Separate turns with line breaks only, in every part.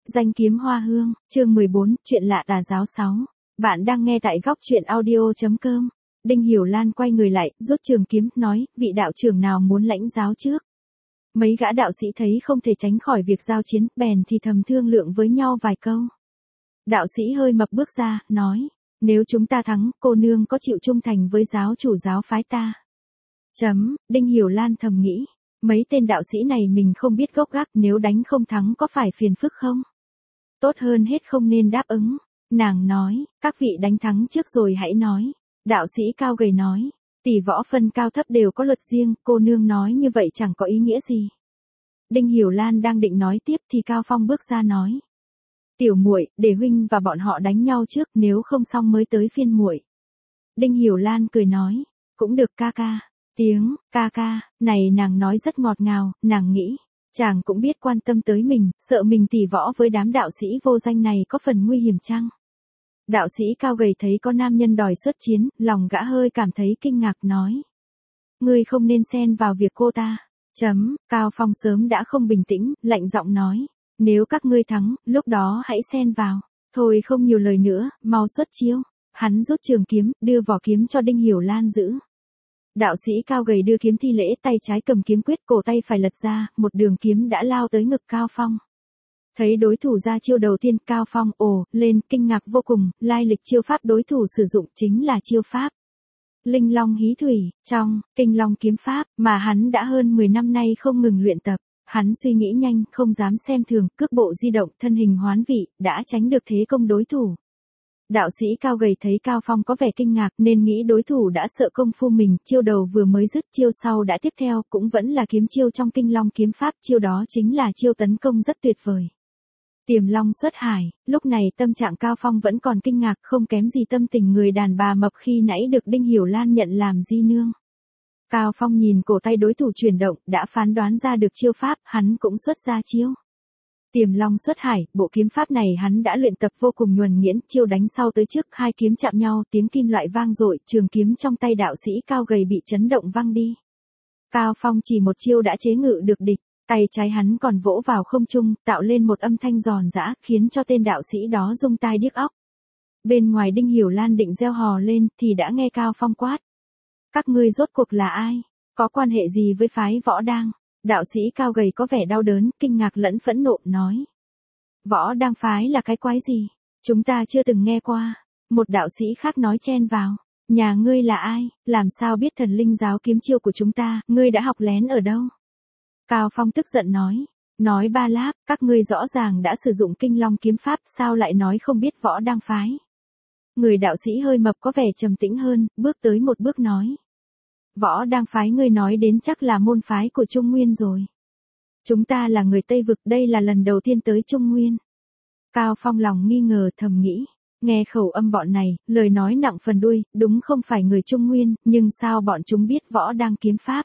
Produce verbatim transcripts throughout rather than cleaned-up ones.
Danh kiếm hoa hương, chương mười bốn, chuyện lạ tà giáo sáu. Bạn đang nghe tại góc chuyện audio.com. Đinh Hiểu Lan quay người lại, rút trường kiếm, nói, vị đạo trưởng nào muốn lãnh giáo trước. Mấy gã đạo sĩ thấy không thể tránh khỏi việc giao chiến, bèn thì thầm thương lượng với nhau vài câu. Đạo sĩ hơi mập bước ra, nói, nếu chúng ta thắng, cô nương có chịu trung thành với giáo chủ giáo phái ta? Chấm, Đinh Hiểu Lan thầm nghĩ. Mấy tên đạo sĩ này mình không biết gốc gác, nếu đánh không thắng có phải phiền phức không? Tốt hơn hết không nên đáp ứng. Nàng nói, các vị đánh thắng trước rồi hãy nói. Đạo sĩ cao gầy nói, tỷ võ phân cao thấp đều có luật riêng, cô nương nói như vậy chẳng có ý nghĩa gì. Đinh Hiểu Lan đang định nói tiếp thì Cao Phong bước ra nói, tiểu muội, để huynh và bọn họ đánh nhau trước, nếu không xong mới tới phiên muội. Đinh Hiểu Lan cười nói, cũng được ca ca. Tiếng, ca ca, này nàng nói rất ngọt ngào, nàng nghĩ, chàng cũng biết quan tâm tới mình, sợ mình tỉ võ với đám đạo sĩ vô danh này có phần nguy hiểm chăng? Đạo sĩ cao gầy thấy có nam nhân đòi xuất chiến, lòng gã hơi cảm thấy kinh ngạc nói. Ngươi không nên xen vào việc cô ta. Chấm, Cao Phong sớm đã không bình tĩnh, lạnh giọng nói. Nếu các ngươi thắng, lúc đó hãy xen vào. Thôi không nhiều lời nữa, mau xuất chiêu. Hắn rút trường kiếm, đưa vỏ kiếm cho Đinh Hiểu Lan giữ. Đạo sĩ cao gầy đưa kiếm thi lễ, tay trái cầm kiếm quyết, cổ tay phải lật ra, một đường kiếm đã lao tới ngực Cao Phong. Thấy đối thủ ra chiêu đầu tiên, Cao Phong ồ lên, kinh ngạc vô cùng, lai lịch chiêu pháp đối thủ sử dụng chính là chiêu pháp Linh Long Hí Thủy, trong Kinh Long kiếm pháp, mà hắn đã hơn mười năm nay không ngừng luyện tập. Hắn suy nghĩ nhanh, không dám xem thường, cước bộ di động, thân hình hoán vị, đã tránh được thế công đối thủ. Đạo sĩ cao gầy thấy Cao Phong có vẻ kinh ngạc nên nghĩ đối thủ đã sợ công phu mình, chiêu đầu vừa mới dứt, chiêu sau đã tiếp theo, cũng vẫn là kiếm chiêu trong Kinh Long kiếm pháp, chiêu đó chính là chiêu tấn công rất tuyệt vời. Tiềm Long xuất hải, lúc này tâm trạng Cao Phong vẫn còn kinh ngạc, không kém gì tâm tình người đàn bà mập khi nãy được Đinh Hiểu Lan nhận làm di nương. Cao Phong nhìn cổ tay đối thủ chuyển động, đã phán đoán ra được chiêu pháp, hắn cũng xuất ra chiêu Tiềm Long xuất hải, bộ kiếm pháp này hắn đã luyện tập vô cùng nhuần nhuyễn, chiêu đánh sau tới trước, hai kiếm chạm nhau, tiếng kim loại vang dội, trường kiếm trong tay đạo sĩ cao gầy bị chấn động văng đi. Cao Phong chỉ một chiêu đã chế ngự được địch, tay trái hắn còn vỗ vào không trung, tạo lên một âm thanh giòn giã, khiến cho tên đạo sĩ đó rung tai điếc óc. Bên ngoài Đinh Hiểu Lan định reo hò lên, thì đã nghe Cao Phong quát. Các ngươi rốt cuộc là ai? Có quan hệ gì với phái Võ Đang? Đạo sĩ cao gầy có vẻ đau đớn, kinh ngạc lẫn phẫn nộ, nói. Võ Đang phái là cái quái gì? Chúng ta chưa từng nghe qua. Một đạo sĩ khác nói chen vào. Nhà ngươi là ai? Làm sao biết thần linh giáo kiếm chiêu của chúng ta? Ngươi đã học lén ở đâu? Cao Phong tức giận nói. Nói ba láp, các ngươi rõ ràng đã sử dụng Kinh Long kiếm pháp, sao lại nói không biết Võ Đang phái? Người đạo sĩ hơi mập có vẻ trầm tĩnh hơn, bước tới một bước nói. Võ Đang phái ngươi nói đến chắc là môn phái của Trung Nguyên rồi. Chúng ta là người Tây Vực, đây là lần đầu tiên tới Trung Nguyên. Cao Phong lòng nghi ngờ thầm nghĩ, nghe khẩu âm bọn này, lời nói nặng phần đuôi, đúng không phải người Trung Nguyên, nhưng sao bọn chúng biết Võ Đang kiếm pháp?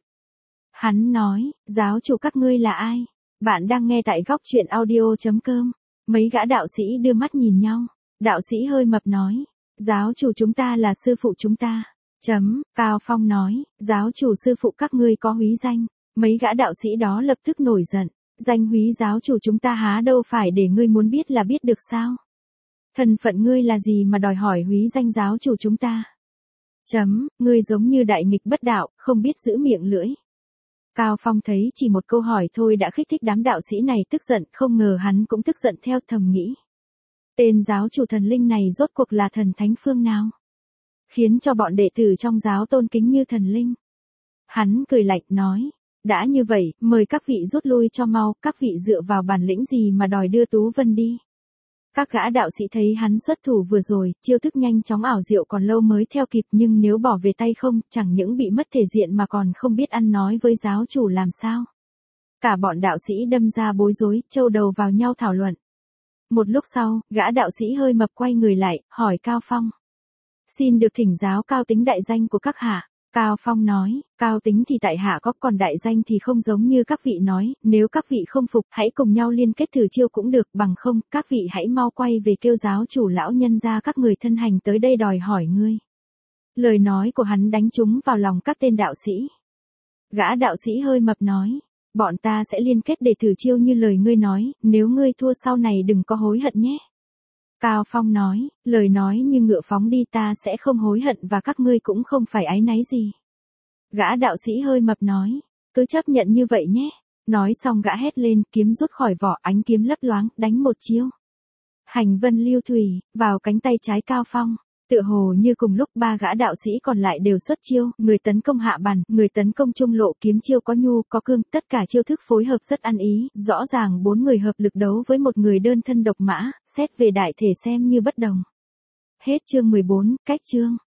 Hắn nói, giáo chủ các ngươi là ai? Bạn đang nghe tại góc chuyện audio.com. Mấy gã đạo sĩ đưa mắt nhìn nhau. Đạo sĩ hơi mập nói, giáo chủ chúng ta là sư phụ chúng ta. Chấm, Cao Phong nói, giáo chủ sư phụ các ngươi có húy danh. Mấy gã đạo sĩ đó lập tức nổi giận. Danh húy giáo chủ chúng ta há đâu phải để ngươi muốn biết là biết được sao? Thân phận ngươi là gì mà đòi hỏi húy danh giáo chủ chúng ta? Chấm, ngươi giống như đại nghịch bất đạo, không biết giữ miệng lưỡi. Cao Phong thấy chỉ một câu hỏi thôi đã kích thích đám đạo sĩ này tức giận, không ngờ hắn cũng tức giận theo, thầm nghĩ. Tên giáo chủ thần linh này rốt cuộc là thần thánh phương nào? Khiến cho bọn đệ tử trong giáo tôn kính như thần linh. Hắn cười lạnh nói, đã như vậy, mời các vị rút lui cho mau, các vị dựa vào bản lĩnh gì mà đòi đưa Tú Vân đi. Các gã đạo sĩ thấy hắn xuất thủ vừa rồi, chiêu thức nhanh chóng ảo diệu còn lâu mới theo kịp, nhưng nếu bỏ về tay không, chẳng những bị mất thể diện mà còn không biết ăn nói với giáo chủ làm sao. Cả bọn đạo sĩ đâm ra bối rối, châu đầu vào nhau thảo luận. Một lúc sau, gã đạo sĩ hơi mập quay người lại, hỏi Cao Phong. Xin được thỉnh giáo Cao Tính đại danh của các hạ. Cao Phong nói, Cao Tính thì tại hạ có, còn đại danh thì không giống như các vị nói, nếu các vị không phục, hãy cùng nhau liên kết thử chiêu cũng được, bằng không, các vị hãy mau quay về kêu giáo chủ lão nhân ra các người thân hành tới đây đòi hỏi ngươi. Lời nói của hắn đánh trúng vào lòng các tên đạo sĩ. Gã đạo sĩ hơi mập nói, bọn ta sẽ liên kết để thử chiêu như lời ngươi nói, nếu ngươi thua sau này đừng có hối hận nhé. Cao Phong nói, lời nói như ngựa phóng đi, ta sẽ không hối hận và các ngươi cũng không phải áy náy gì. Gã đạo sĩ hơi mập nói, cứ chấp nhận như vậy nhé. Nói xong gã hét lên, kiếm rút khỏi vỏ, ánh kiếm lấp loáng, đánh một chiêu. Hành vân lưu thủy, vào cánh tay trái Cao Phong. Tựa hồ như cùng lúc ba gã đạo sĩ còn lại đều xuất chiêu, người tấn công hạ bàn, người tấn công trung lộ, kiếm chiêu có nhu, có cương, tất cả chiêu thức phối hợp rất ăn ý, rõ ràng bốn người hợp lực đấu với một người đơn thân độc mã, xét về đại thể xem như bất đồng. Hết chương mười bốn, cách chương.